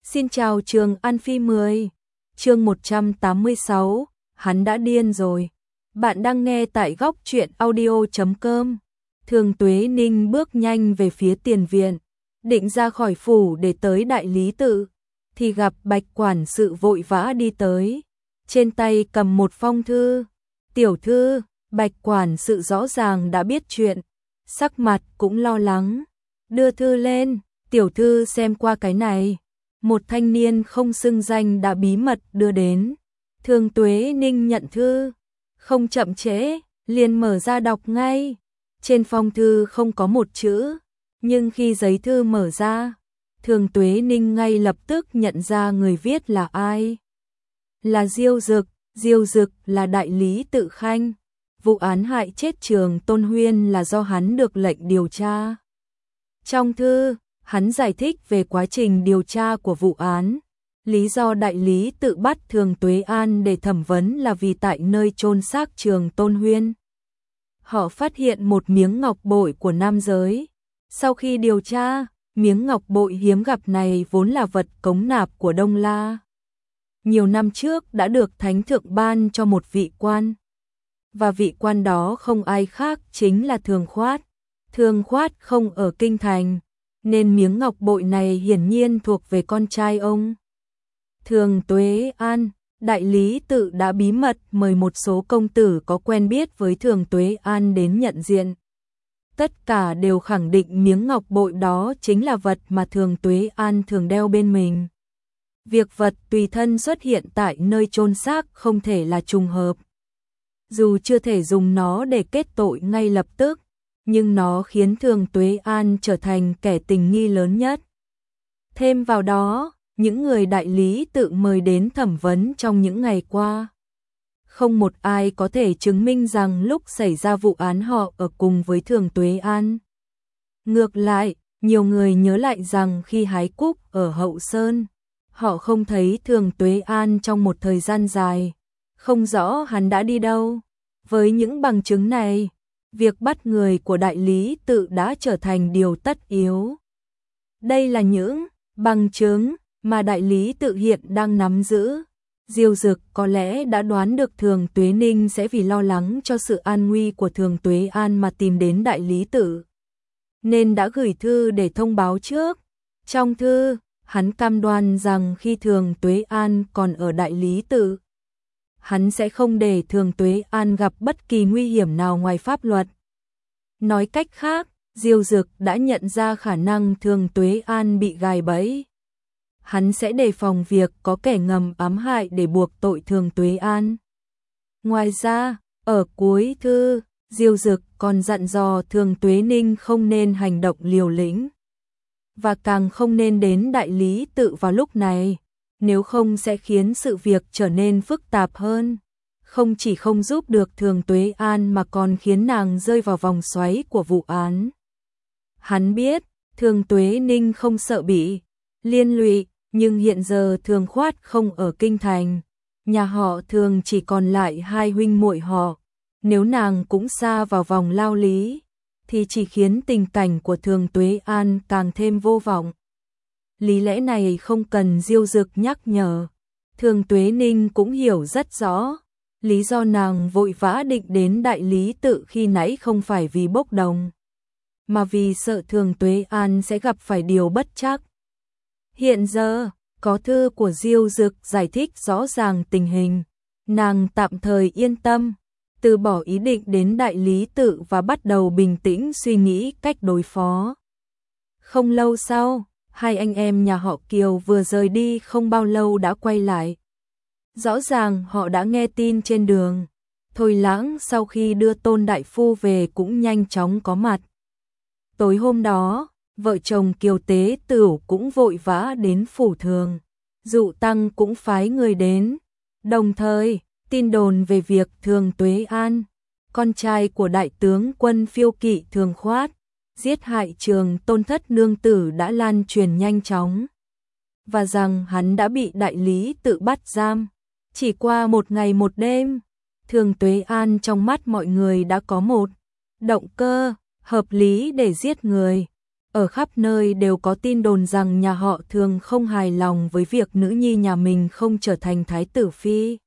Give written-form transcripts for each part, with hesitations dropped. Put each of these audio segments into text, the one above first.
Xin chào Trường An Phi 10, chương 186, hắn đã điên rồi. Bạn đang nghe tại góc truyện audio.com. Thường Tuế Ninh bước nhanh về phía tiền viện, định ra khỏi phủ để tới đại lý tự, thì gặp Bạch quản sự vội vã đi tới, trên tay cầm một phong thư. Tiểu thư, Bạch quản sự rõ ràng đã biết chuyện, sắc mặt cũng lo lắng. Đưa thư lên, tiểu thư xem qua cái này. Một thanh niên không xưng danh đã bí mật đưa đến. Thường Tuế Ninh nhận thư, không chậm trễ, liền mở ra đọc ngay. Trên phong thư không có một chữ, nhưng khi giấy thư mở ra, Thường Tuế Ninh ngay lập tức nhận ra người viết là ai. Là Diêu Dực. Diêu Dực là đại lý tự Khanh. Vụ án hại chết Trường Tôn Huyên là do hắn được lệnh điều tra. Trong thư, hắn giải thích về quá trình điều tra của vụ án. Lý do đại lý tự bắt Thường Tuế An để thẩm vấn là vì tại nơi chôn xác Trường Tôn Huyên, họ phát hiện một miếng ngọc bội của nam giới. Sau khi điều tra, miếng ngọc bội hiếm gặp này vốn là vật cống nạp của Đông La. Nhiều năm trước đã được Thánh Thượng ban cho một vị quan. Và vị quan đó không ai khác chính là Thường Khoát. Thường Khoát không ở Kinh Thành, nên miếng ngọc bội này hiển nhiên thuộc về con trai ông. Thường Tuế An, đại lý tự đã bí mật mời một số công tử có quen biết với Thường Tuế An đến nhận diện. Tất cả đều khẳng định miếng ngọc bội đó chính là vật mà Thường Tuế An thường đeo bên mình. Việc vật tùy thân xuất hiện tại nơi chôn xác không thể là trùng hợp. Dù chưa thể dùng nó để kết tội ngay lập tức, nhưng nó khiến Thường Tuế An trở thành kẻ tình nghi lớn nhất. Thêm vào đó, những người đại lý tự mời đến thẩm vấn trong những ngày qua, không một ai có thể chứng minh rằng lúc xảy ra vụ án họ ở cùng với Thường Tuế An. Ngược lại, nhiều người nhớ lại rằng khi hái cúc ở Hậu Sơn, họ không thấy Thường Tuế An trong một thời gian dài, không rõ hắn đã đi đâu. Với những bằng chứng này, việc bắt người của đại lý tự đã trở thành điều tất yếu. Đây là những bằng chứng mà đại lý tự hiện đang nắm giữ. Diêu Dực có lẽ đã đoán được Thường Tuế Ninh sẽ vì lo lắng cho sự an nguy của Thường Tuế An mà tìm đến đại lý tự, nên đã gửi thư để thông báo trước. Trong thư, hắn cam đoan rằng khi Thường Tuế An còn ở đại lý tự, hắn sẽ không để Thường Tuế An gặp bất kỳ nguy hiểm nào ngoài pháp luật. Nói cách khác, Diêu Dực đã nhận ra khả năng Thường Tuế An bị gài bẫy. Hắn sẽ đề phòng việc có kẻ ngầm ám hại để buộc tội Thường Tuế An. Ngoài ra, ở cuối thư, Diêu Dực còn dặn dò Thường Tuế Ninh không nên hành động liều lĩnh, và càng không nên đến đại lý tự vào lúc này, nếu không sẽ khiến sự việc trở nên phức tạp hơn. Không chỉ không giúp được Thường Tuế An mà còn khiến nàng rơi vào vòng xoáy của vụ án. Hắn biết, Thường Tuế Ninh không sợ bị liên lụy, nhưng hiện giờ Thường Khoát không ở Kinh Thành, nhà họ Thường chỉ còn lại hai huynh muội họ. Nếu nàng cũng sa vào vòng lao lý, thì chỉ khiến tình cảnh của Thường Tuế An càng thêm vô vọng. Lý lẽ này không cần Diêu Dực nhắc nhở, Thường Tuế Ninh cũng hiểu rất rõ. Lý do nàng vội vã định đến đại lý tự khi nãy không phải vì bốc đồng, mà vì sợ Thường Tuế An sẽ gặp phải điều bất trắc. Hiện giờ, có thư của Diêu Dực giải thích rõ ràng tình hình, nàng tạm thời yên tâm, từ bỏ ý định đến đại lý tự và bắt đầu bình tĩnh suy nghĩ cách đối phó. Không lâu sau, hai anh em nhà họ Kiều vừa rời đi không bao lâu đã quay lại. Rõ ràng họ đã nghe tin trên đường. Thôi Lãng sau khi đưa Tôn đại phu về cũng nhanh chóng có mặt. Tối hôm đó, vợ chồng Kiều Tế Tửu cũng vội vã đến phủ Thường. Dụ Tăng cũng phái người đến. Đồng thời, tin đồn về việc Thường Tuế An, con trai của đại tướng quân Phiêu Kỵ Thường Khoát, giết hại Trường Tôn thất nương tử đã lan truyền nhanh chóng, và rằng hắn đã bị đại lý tự bắt giam. Chỉ qua một ngày một đêm, Thường Tuế An trong mắt mọi người đã có một động cơ hợp lý để giết người. Ở khắp nơi đều có tin đồn rằng nhà họ Thường không hài lòng với việc nữ nhi nhà mình không trở thành thái tử phi.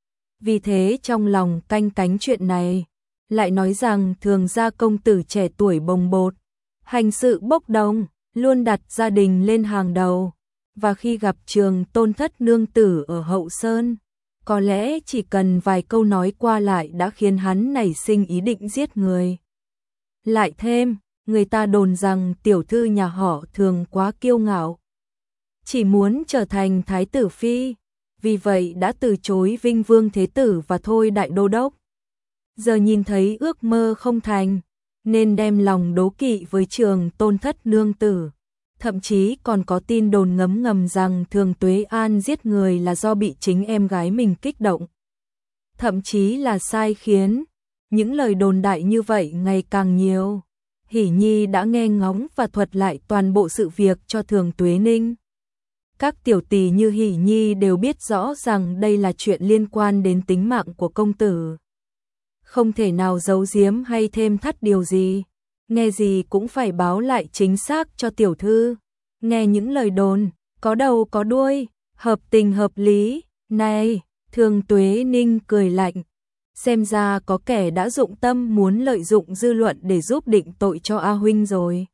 Vì thế trong lòng canh cánh chuyện này, lại nói rằng Thường gia công tử trẻ tuổi bồng bột, hành sự bốc đồng, luôn đặt gia đình lên hàng đầu. Và khi gặp Trường Tôn thất nương tử ở Hậu Sơn, có lẽ chỉ cần vài câu nói qua lại đã khiến hắn nảy sinh ý định giết người. Lại thêm, người ta đồn rằng tiểu thư nhà họ Thường quá kiêu ngạo, chỉ muốn trở thành thái tử phi, vì vậy đã từ chối Vinh Vương Thế Tử và Thôi Đại Đô Đốc. Giờ nhìn thấy ước mơ không thành, nên đem lòng đố kỵ với Trường Tôn thất nương tử. Thậm chí còn có tin đồn ngấm ngầm rằng Thường Tuế An giết người là do bị chính em gái mình kích động. Thậm chí là sai khiến. Những lời đồn đại như vậy ngày càng nhiều. Hỷ Nhi đã nghe ngóng và thuật lại toàn bộ sự việc cho Thường Tuế Ninh. Các tiểu tỳ như Hỷ Nhi đều biết rõ rằng đây là chuyện liên quan đến tính mạng của công tử. Không thể nào giấu giếm hay thêm thắt điều gì. Nghe gì cũng phải báo lại chính xác cho tiểu thư. Nghe những lời đồn, có đầu có đuôi, hợp tình hợp lý. Này, Thường Tuế Ninh cười lạnh. Xem ra có kẻ đã dụng tâm muốn lợi dụng dư luận để giúp định tội cho A Huynh rồi.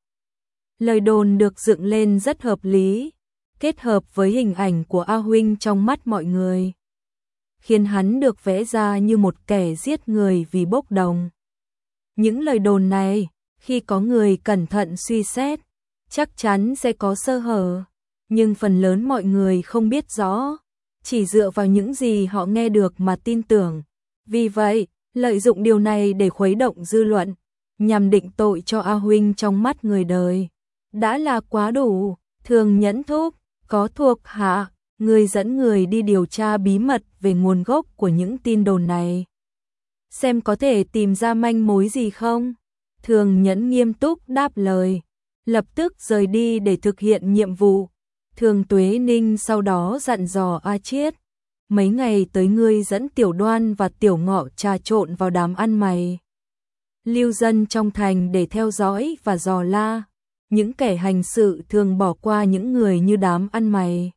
Lời đồn được dựng lên rất hợp lý, kết hợp với hình ảnh của A Huynh trong mắt mọi người, khiến hắn được vẽ ra như một kẻ giết người vì bốc đồng. Những lời đồn này, khi có người cẩn thận suy xét, chắc chắn sẽ có sơ hở, nhưng phần lớn mọi người không biết rõ, chỉ dựa vào những gì họ nghe được mà tin tưởng. Vì vậy, lợi dụng điều này để khuấy động dư luận, nhằm định tội cho A Huynh trong mắt người đời, đã là quá đủ. Thường Nhẫn thúc, có thuộc hạ, người dẫn người đi điều tra bí mật về nguồn gốc của những tin đồn này. Xem có thể tìm ra manh mối gì không? Thường Nhẫn nghiêm túc đáp lời, lập tức rời đi để thực hiện nhiệm vụ. Thường Tuế Ninh sau đó dặn dò A Chiết, mấy ngày tới ngươi dẫn Tiểu Đoan và Tiểu Ngọ trà trộn vào đám ăn mày. Lưu dân trong thành để theo dõi và dò la, những kẻ hành sự thường bỏ qua những người như đám ăn mày.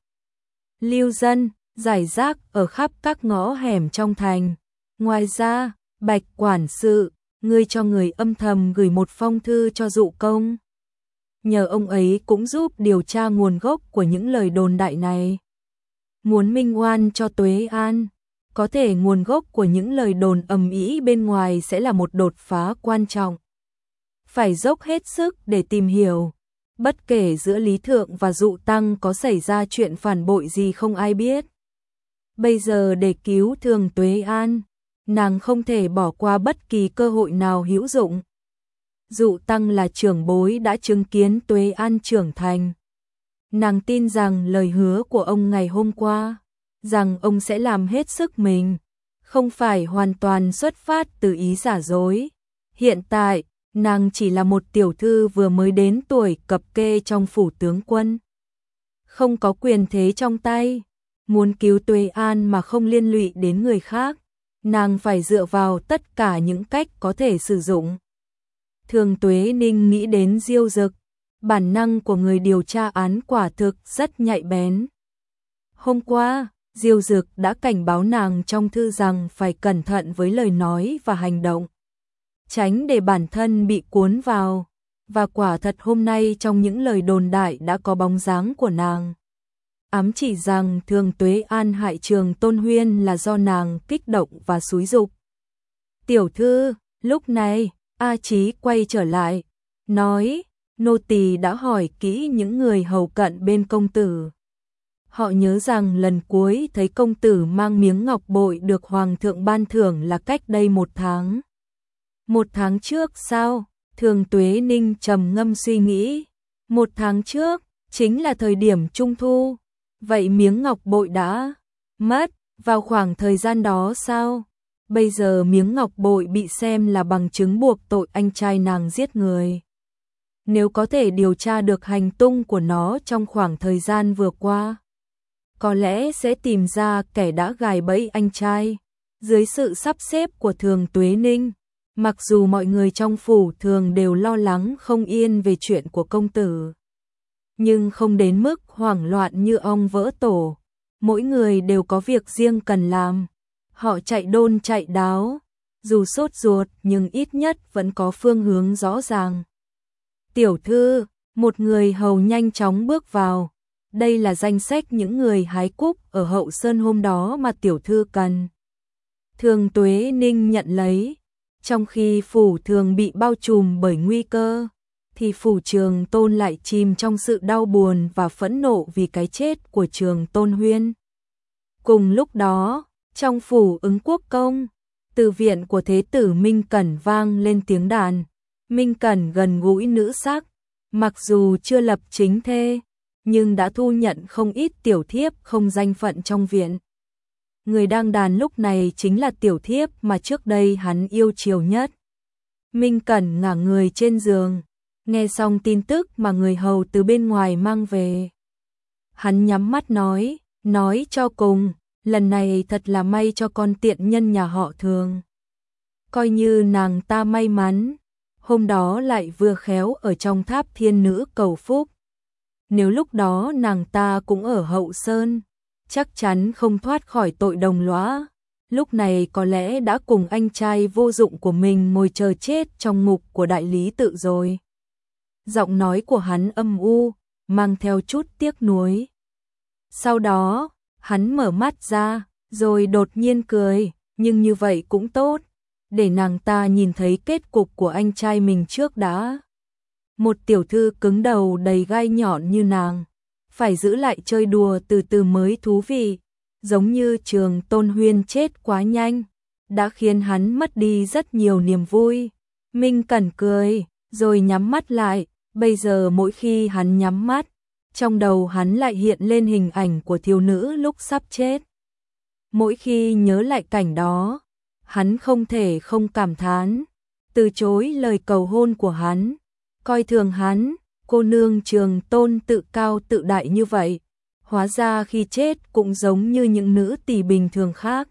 Lưu dân, rải rác ở khắp các ngõ hẻm trong thành. Ngoài ra, Bạch quản sự, ngươi cho người âm thầm gửi một phong thư cho Dụ Công. Nhờ ông ấy cũng giúp điều tra nguồn gốc của những lời đồn đại này. Muốn minh oan cho Tuế An, có thể nguồn gốc của những lời đồn ầm ĩ bên ngoài sẽ là một đột phá quan trọng. Phải dốc hết sức để tìm hiểu, bất kể giữa Lý Thượng và Dụ Tăng có xảy ra chuyện phản bội gì không ai biết. Bây giờ để cứu Thường Tuế An, nàng không thể bỏ qua bất kỳ cơ hội nào hữu dụng. Dụ Tăng là trưởng bối đã chứng kiến Tuế An trưởng thành. Nàng tin rằng lời hứa của ông ngày hôm qua, rằng ông sẽ làm hết sức mình, không phải hoàn toàn xuất phát từ ý giả dối. Hiện tại, nàng chỉ là một tiểu thư vừa mới đến tuổi cập kê trong phủ tướng quân, không có quyền thế trong tay. Muốn cứu Tuế An mà không liên lụy đến người khác, nàng phải dựa vào tất cả những cách có thể sử dụng. Thường Tuế Ninh nghĩ đến Diêu Dực, bản năng của người điều tra án quả thực rất nhạy bén. Hôm qua, Diêu Dực đã cảnh báo nàng trong thư rằng phải cẩn thận với lời nói và hành động, tránh để bản thân bị cuốn vào, và quả thật hôm nay trong những lời đồn đại đã có bóng dáng của nàng. Ám chỉ rằng Thường Tuế An hại Trường Tôn Huyên là do nàng kích động và xúi giục. Tiểu thư, lúc này, A Chí quay trở lại, nói, nô tỳ đã hỏi kỹ những người hầu cận bên công tử. Họ nhớ rằng lần cuối thấy công tử mang miếng ngọc bội được hoàng thượng ban thưởng là cách đây 1 tháng. 1 tháng trước sao? Thường Tuế Ninh trầm ngâm suy nghĩ. 1 tháng trước, chính là thời điểm trung thu. Vậy miếng ngọc bội đã mất vào khoảng thời gian đó sao? Bây giờ miếng ngọc bội bị xem là bằng chứng buộc tội anh trai nàng giết người. Nếu có thể điều tra được hành tung của nó trong khoảng thời gian vừa qua, có lẽ sẽ tìm ra kẻ đã gài bẫy anh trai. Dưới sự sắp xếp của Thường Tuế Ninh, Mặc dù mọi người trong phủ thường đều lo lắng không yên về chuyện của công tử, nhưng không đến mức hoảng loạn như ong vỡ tổ. Mỗi người đều có việc riêng cần làm. Họ chạy đôn chạy đáo, dù sốt ruột nhưng ít nhất vẫn có phương hướng rõ ràng. Tiểu thư, một người hầu nhanh chóng bước vào. Đây là danh sách những người hái cúc ở Hậu Sơn hôm đó mà tiểu thư cần. Thường Tuế Ninh nhận lấy. Trong khi phủ thường bị bao trùm bởi nguy cơ, thì phủ Trường Tôn lại chìm trong sự đau buồn và phẫn nộ vì cái chết của Trường Tôn Huyên. Cùng lúc đó, trong phủ Ứng Quốc Công, từ viện của thế tử Minh Cẩn vang lên tiếng đàn. Minh Cẩn gần gũi nữ sắc, mặc dù chưa lập chính thê, nhưng đã thu nhận không ít tiểu thiếp không danh phận trong viện. Người đang đàn lúc này chính là tiểu thiếp mà trước đây hắn yêu chiều nhất. Minh Cẩn ngả người trên giường, nghe xong tin tức mà người hầu từ bên ngoài mang về. Hắn nhắm mắt nói cho cùng, lần này thật là may cho con tiện nhân nhà họ Thường. Coi như nàng ta may mắn, hôm đó lại vừa khéo ở trong tháp thiên nữ cầu phúc. Nếu lúc đó nàng ta cũng ở Hậu Sơn, chắc chắn không thoát khỏi tội đồng lõa. Lúc này có lẽ đã cùng anh trai vô dụng của mình ngồi chờ chết trong ngục của đại lý tự rồi. Giọng nói của hắn âm u, mang theo chút tiếc nuối. Sau đó, hắn mở mắt ra, rồi đột nhiên cười, nhưng như vậy cũng tốt, để nàng ta nhìn thấy kết cục của anh trai mình trước đã. Một tiểu thư cứng đầu đầy gai nhọn như nàng, phải giữ lại chơi đùa từ từ mới thú vị, giống như Trường Tôn Huyên chết quá nhanh, đã khiến hắn mất đi rất nhiều niềm vui. Minh Cẩn cười, rồi nhắm mắt lại, bây giờ mỗi khi hắn nhắm mắt, trong đầu hắn lại hiện lên hình ảnh của thiếu nữ lúc sắp chết. Mỗi khi nhớ lại cảnh đó, hắn không thể không cảm thán, từ chối lời cầu hôn của hắn, coi thường hắn, cô nương Trường Tôn tự cao tự đại như vậy, hóa ra khi chết cũng giống như những nữ tỳ bình thường khác,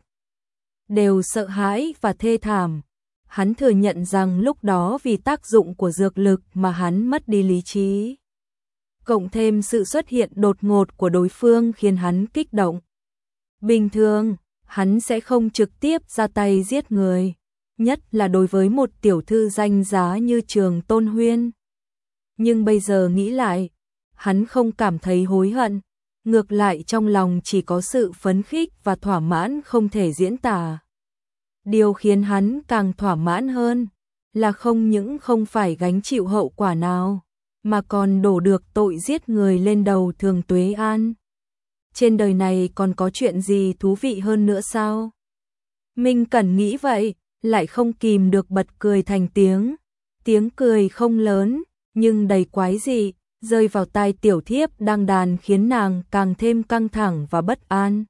đều sợ hãi và thê thảm. Hắn thừa nhận rằng lúc đó vì tác dụng của dược lực mà hắn mất đi lý trí. Cộng thêm sự xuất hiện đột ngột của đối phương khiến hắn kích động. Bình thường, hắn sẽ không trực tiếp ra tay giết người, nhất là đối với một tiểu thư danh giá như Trường Tôn Huyên. Nhưng bây giờ nghĩ lại, hắn không cảm thấy hối hận, ngược lại trong lòng chỉ có sự phấn khích và thỏa mãn không thể diễn tả. Điều khiến hắn càng thỏa mãn hơn là không những không phải gánh chịu hậu quả nào, mà còn đổ được tội giết người lên đầu Thường Tuế An. Trên đời này còn có chuyện gì thú vị hơn nữa sao? Minh Cẩn nghĩ vậy, lại không kìm được bật cười thành tiếng. Tiếng cười không lớn, nhưng đầy quái dị, rơi vào tai tiểu thiếp đang đàn khiến nàng càng thêm căng thẳng và bất an.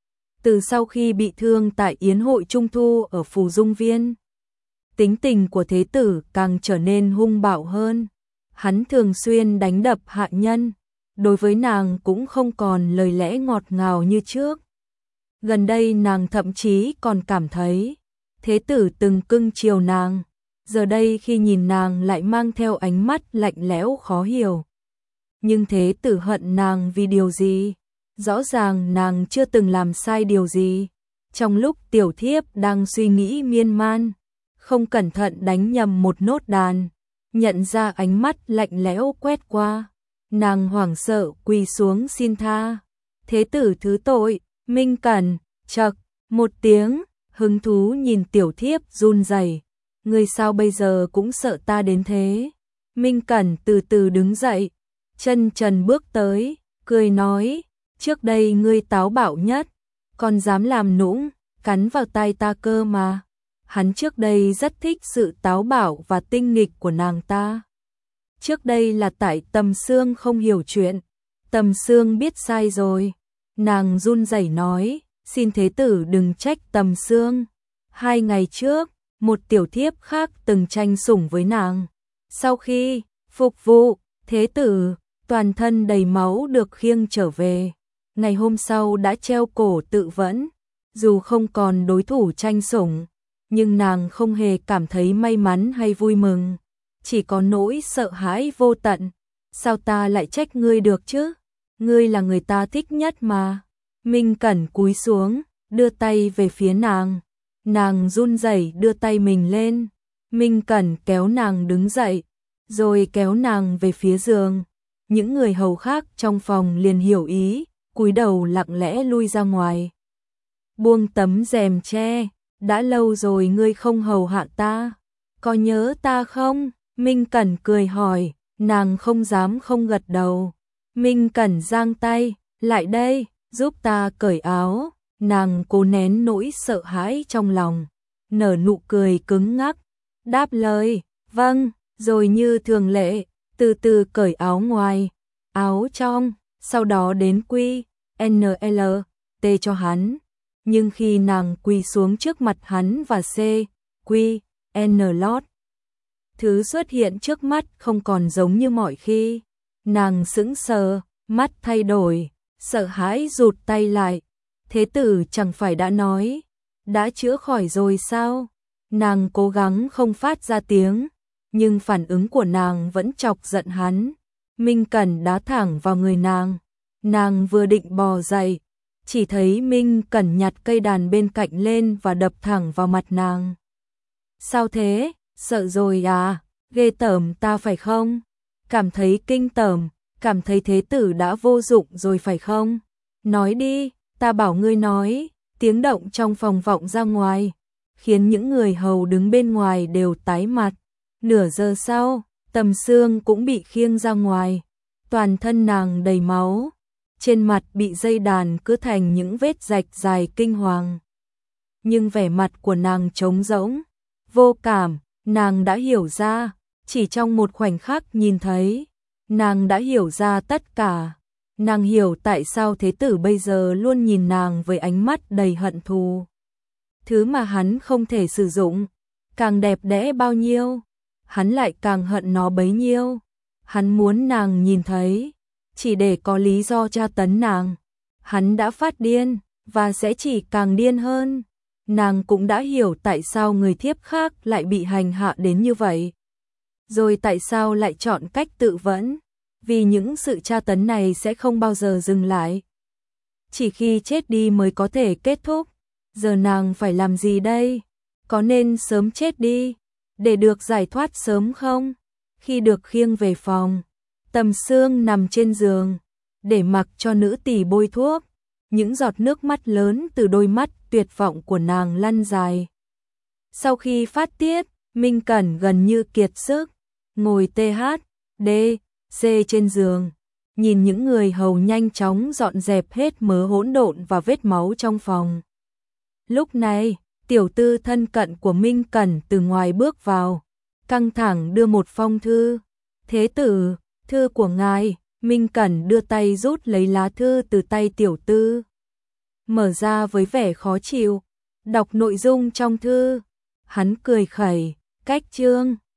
Từ sau khi bị thương tại yến hội trung thu ở Phù Dung Viên, tính tình của thế tử càng trở nên hung bạo hơn. Hắn thường xuyên đánh đập hạ nhân, đối với nàng cũng không còn lời lẽ ngọt ngào như trước. Gần đây nàng thậm chí còn cảm thấy thế tử từng cưng chiều nàng, giờ đây khi nhìn nàng lại mang theo ánh mắt lạnh lẽo khó hiểu. Nhưng thế tử hận nàng vì điều gì? Rõ ràng nàng chưa từng làm sai điều gì. Trong lúc tiểu thiếp đang suy nghĩ miên man, không cẩn thận đánh nhầm một nốt đàn, nhận ra ánh mắt lạnh lẽo quét qua, nàng hoảng sợ quỳ xuống xin tha. Thế tử thứ tội. Minh Cẩn chậc một tiếng, hứng thú nhìn tiểu thiếp run rẩy. Ngươi sao bây giờ cũng sợ ta đến thế? Minh Cẩn từ từ đứng dậy, chân trần bước tới, cười nói, trước đây ngươi táo bạo nhất, còn dám làm nũng, cắn vào tai ta cơ mà. Hắn trước đây rất thích sự táo bạo và tinh nghịch của nàng ta. Trước đây là tại Tầm Xương không hiểu chuyện, Tầm Xương biết sai rồi. Nàng run rẩy nói, xin thế tử đừng trách Tầm Xương. 2 ngày trước, một tiểu thiếp khác từng tranh sủng với nàng. Sau khi phục vụ, thế tử, toàn thân đầy máu được khiêng trở về. Ngày hôm sau đã treo cổ tự vẫn, dù không còn đối thủ tranh sủng, nhưng nàng không hề cảm thấy may mắn hay vui mừng, chỉ có nỗi sợ hãi vô tận. Sao ta lại trách ngươi được chứ? Ngươi là người ta thích nhất mà. Minh Cẩn cúi xuống, đưa tay về phía nàng. Nàng run rẩy đưa tay mình lên. Minh Cẩn kéo nàng đứng dậy, rồi kéo nàng về phía giường. Những người hầu khác trong phòng liền hiểu ý, cúi đầu lặng lẽ lui ra ngoài. Buông tấm rèm che, đã lâu rồi ngươi không hầu hạ ta, có nhớ ta không? Minh Cẩn cười hỏi, nàng không dám không gật đầu. Minh Cẩn giang tay, lại đây, giúp ta cởi áo. Nàng cố nén nỗi sợ hãi trong lòng, nở nụ cười cứng ngắc, đáp lời, vâng, rồi như thường lệ, từ từ cởi áo ngoài, áo trong, sau đó đến quy, NL, T cho hắn. Nhưng khi nàng quỳ xuống trước mặt hắn và C, quy, N lót, thứ xuất hiện trước mắt không còn giống như mọi khi. Nàng sững sờ, mắt thay đổi, sợ hãi rụt tay lại. Thế tử chẳng phải đã nói, đã chữa khỏi rồi sao? Nàng cố gắng không phát ra tiếng, nhưng phản ứng của nàng vẫn chọc giận hắn. Minh Cẩn đá thẳng vào người nàng. Nàng vừa định bò dậy, chỉ thấy Minh Cẩn nhặt cây đàn bên cạnh lên và đập thẳng vào mặt nàng. Sao thế? Sợ rồi à? Ghê tởm ta phải không? Cảm thấy kinh tởm, cảm thấy thế tử đã vô dụng rồi phải không? Nói đi, ta bảo ngươi nói. Tiếng động trong phòng vọng ra ngoài, khiến những người hầu đứng bên ngoài đều tái mặt. Nửa giờ sau, Tầm Xương cũng bị khiêng ra ngoài. Toàn thân nàng đầy máu, trên mặt bị dây đàn cứ thành những vết rạch dài kinh hoàng. Nhưng vẻ mặt của nàng trống rỗng, vô cảm. Nàng đã hiểu ra, chỉ trong một khoảnh khắc nhìn thấy, nàng đã hiểu ra tất cả. Nàng hiểu tại sao thế tử bây giờ luôn nhìn nàng với ánh mắt đầy hận thù. Thứ mà hắn không thể sử dụng, càng đẹp đẽ bao nhiêu, hắn lại càng hận nó bấy nhiêu. Hắn muốn nàng nhìn thấy, chỉ để có lý do tra tấn nàng. Hắn đã phát điên, và sẽ chỉ càng điên hơn. Nàng cũng đã hiểu tại sao người thiếp khác lại bị hành hạ đến như vậy. Rồi tại sao lại chọn cách tự vẫn. Vì những sự tra tấn này sẽ không bao giờ dừng lại. Chỉ khi chết đi mới có thể kết thúc. Giờ nàng phải làm gì đây? Có nên sớm chết đi, để được giải thoát sớm không? Khi được khiêng về phòng, Tầm Xương nằm trên giường, để mặc cho nữ tỳ bôi thuốc. Những giọt nước mắt lớn từ đôi mắt tuyệt vọng của nàng lăn dài. Sau khi phát tiết, Minh Cẩn gần như kiệt sức, ngồi THD C trên giường, nhìn những người hầu nhanh chóng dọn dẹp hết mớ hỗn độn và vết máu trong phòng. Lúc này, tiểu tư thân cận của Minh Cẩn từ ngoài bước vào, căng thẳng đưa một phong thư. Thế tử, thư của ngài. Minh Cẩn đưa tay rút lấy lá thư từ tay tiểu tư, mở ra với vẻ khó chịu, đọc nội dung trong thư. Hắn cười khẩy, cách chương.